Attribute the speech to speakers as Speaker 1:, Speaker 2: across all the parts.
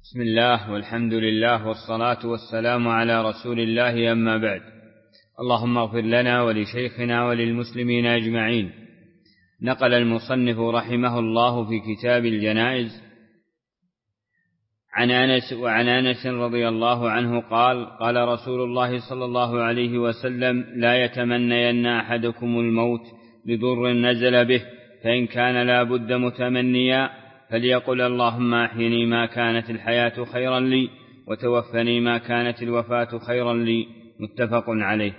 Speaker 1: بسم الله والحمد لله والصلاة والسلام على رسول الله، أما بعد. اللهم اغفر لنا ولشيخنا وللمسلمين أجمعين. نقل المصنف رحمه الله في كتاب الجنائز عن أنس رضي الله عنه قال: قال رسول الله صلى الله عليه وسلم: لا يتمنين أحدكم الموت لضر نزل به، فإن كان لا بد متمنيا فليقل: اللهم أحيني ما كانت الحياة خيرا لي، وتوفني ما كانت الوفاة خيرا لي. متفق عليه.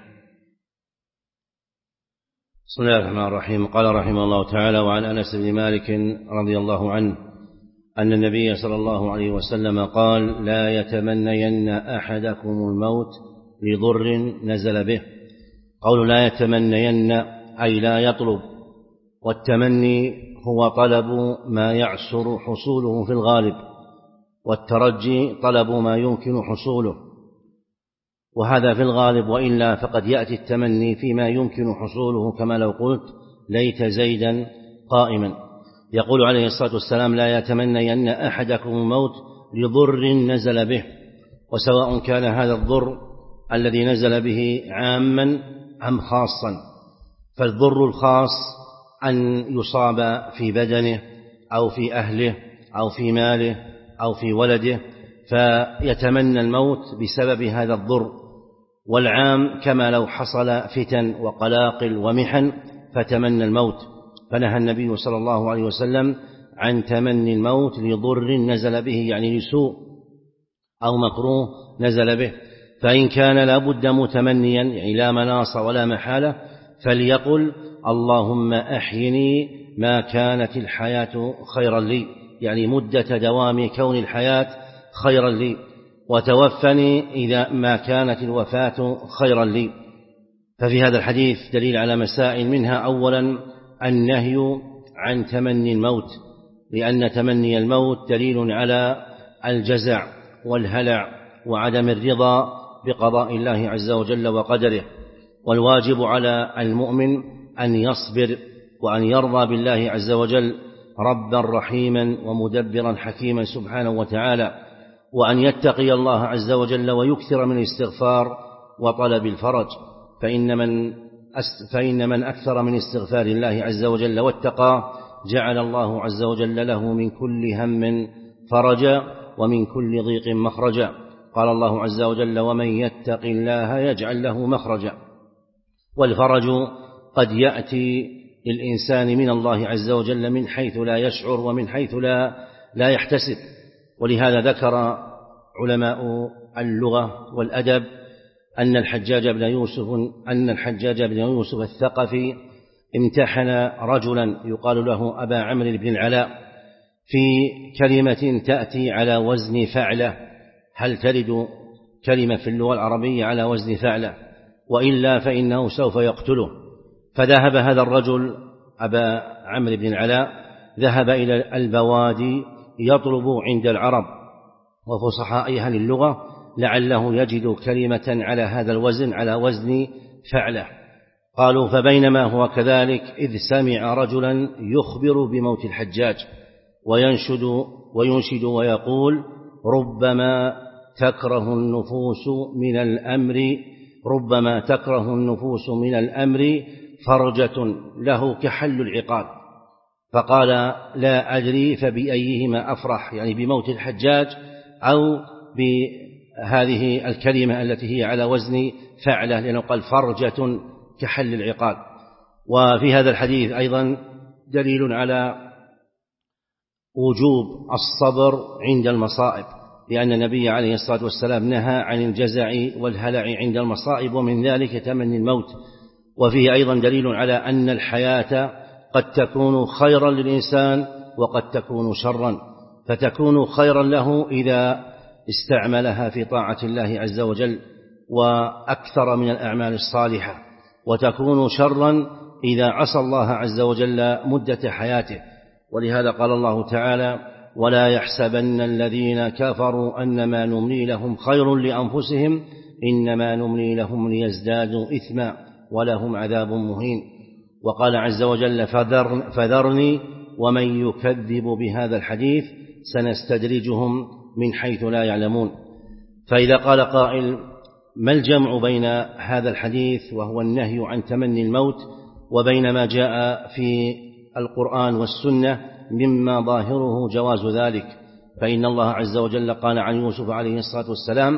Speaker 2: بسم الله الرحمن الرحيم. قال رحمه الله تعالى: وعن أنس بن مالك رضي الله عنه أن النبي صلى الله عليه وسلم قال: لا يتمنين أحدكم الموت لضر نزل به. قول لا يتمنين أي لا يطلب، والتمني هو طلب ما يعسر حصوله في الغالب، والترجي طلب ما يمكن حصوله، وهذا في الغالب، وإلا فقد يأتي التمني فيما يمكن حصوله، كما لو قلت ليت زيدا قائما. يقول عليه الصلاة والسلام: لا يتمنين أحدكم الموت لضر نزل به، وسواء كان هذا الضر الذي نزل به عاما أم خاصا. فالضر الخاص أن يصاب في بدنه أو في أهله أو في ماله أو في ولده، فيتمنى الموت بسبب هذا الضر. والعام كما لو حصل فتن وقلاقل ومحن فتمنى الموت، فنهى النبي صلى الله عليه وسلم عن تمني الموت لضر نزل به، يعني لسوء أو مكروه نزل به. فإن كان لا بد متمنيا، يعني لا مناص ولا محالة، فليقل: اللهم أحيني ما كانت الحياة خيرا لي، يعني مدة دوام كون الحياة خيرا لي، وتوفني إذا ما كانت الوفاة خيرا لي. ففي هذا الحديث دليل على مسائل، منها أولا النهي عن تمني الموت، لأن تمني الموت دليل على الجزع والهلع وعدم الرضا بقضاء الله عز وجل وقدره. والواجب على المؤمن أن يصبر وأن يرضى بالله عز وجل ربا رحيما ومدبرا حكيما سبحانه وتعالى، وأن يتقي الله عز وجل ويكثر من الاستغفار وطلب الفرج، فإن من أكثر من استغفار الله عز وجل واتقى جعل الله عز وجل له من كل هم فرجا ومن كل ضيق مخرجا. قال الله عز وجل: ومن يتق الله يجعل له مخرجا. والفرج قد يأتي للإنسان من الله عز وجل من حيث لا يشعر ومن حيث لا يحتسب. ولهذا ذكر علماء اللغة والأدب أن الحجاج بن يوسف الثقفي امتحن رجلا يقال له أبا عمرو بن العلاء في كلمة تأتي على وزن فعلة. هل ترد كلمة في اللغة العربية على وزن فعلة؟ وإلا فإنه سوف يقتله. فذهب هذا الرجل أبا عمرو بن العلاء ذهب إلى البوادي يطلب عند العرب وفصحاء أهل اللغة لعله يجد كلمة على هذا الوزن، على وزن فعلة. قالوا: فبينما هو كذلك إذ سمع رجلا يخبر بموت الحجاج وينشد ويقول: ربما تكره النفوس من الأمر فرجة له كحل العقال. فقال: لا أدري فبأيهما أفرح، يعني بموت الحجاج أو بهذه الكلمة التي هي على وزن فعلة، لأنه قال فرجة كحل العقال. وفي هذا الحديث أيضا دليل على وجوب الصبر عند المصائب، لأن النبي عليه الصلاة والسلام نهى عن الجزع والهلع عند المصائب، ومن ذلك تمني الموت. وفيه أيضا دليل على أن الحياة قد تكون خيرا للإنسان وقد تكون شرا، فتكون خيرا له إذا استعملها في طاعة الله عز وجل وأكثر من الأعمال الصالحة، وتكون شرا إذا عصى الله عز وجل مدة حياته. ولهذا قال الله تعالى: ولا يحسبن الذين كفروا أنما نملي لهم خير لأنفسهم إنما نملي لهم ليزدادوا إثما ولهم عذاب مهين. وقال عز وجل: فذرني ومن يكذب بهذا الحديث سنستدرجهم من حيث لا يعلمون. فإذا قال قائل: ما الجمع بين هذا الحديث وهو النهي عن تمني الموت وبين ما جاء في القرآن والسنة مما ظاهره جواز ذلك؟ فإن الله عز وجل قال عن يوسف عليه الصلاة والسلام: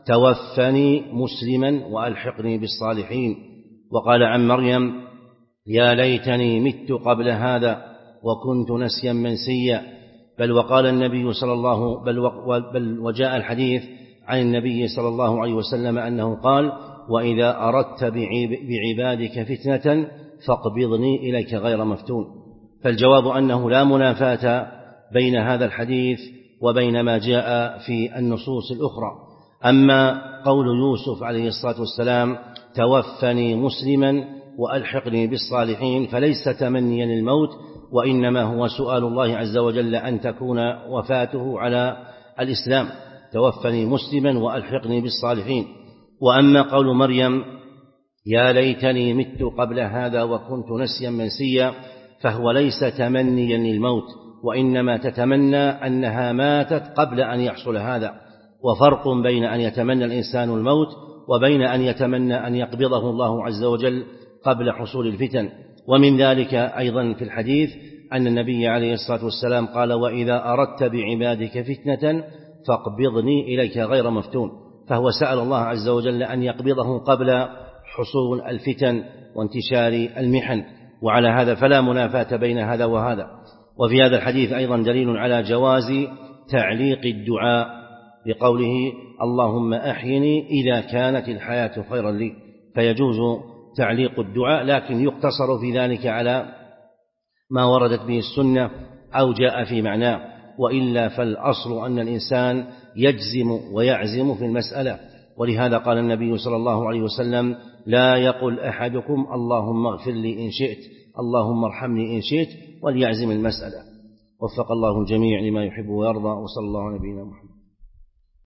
Speaker 2: توفني مسلما وألحقني بالصالحين. وقال عن مريم: يا ليتني مت قبل هذا وكنت نسيا منسيا. بل وقال النبي صلى الله بل وجاء الحديث عن النبي صلى الله عليه وسلم أنه قال: وإذا أردت بعبادك فتنة فاقبضني إليك غير مفتون. فالجواب أنه لا منافاة بين هذا الحديث وبين ما جاء في النصوص الأخرى. أما قول يوسف عليه الصلاة والسلام: توفني مسلما وألحقني بالصالحين، فليس تمنيا الموت، وإنما هو سؤال الله عز وجل أن تكون وفاته على الإسلام: توفني مسلما وألحقني بالصالحين. وأما قول مريم: يا ليتني مت قبل هذا وكنت نسيا منسيا، فهو ليس تمنيا للموت، وإنما تتمنى أنها ماتت قبل أن يحصل هذا. وفرق بين أن يتمنى الإنسان الموت وبين أن يتمنى أن يقبضه الله عز وجل قبل حصول الفتن. ومن ذلك أيضا في الحديث أن النبي عليه الصلاة والسلام قال: وإذا أردت بعبادك فتنة فاقبضني إليك غير مفتون. فهو سأل الله عز وجل أن يقبضه قبل حصول الفتن وانتشار المحن. وعلى هذا فلا منافاة بين هذا وهذا. وفي هذا الحديث أيضا دليل على جواز تعليق الدعاء بقوله: اللهم أحيني إذا كانت الحياة خيرا لي. فيجوز تعليق الدعاء، لكن يقتصر في ذلك على ما وردت به السنة أو جاء في معناه، وإلا فالأصل أن الإنسان يجزم ويعزم في المسألة. ولهذا قال النبي صلى الله عليه وسلم: لا يقل أحدكم اللهم اغفر لي إن شئت، اللهم ارحمني إن شئت، وليعزم المسألة. وفق الله الجميع لما يحب ويرضى، وصلى الله على نبينا محمد.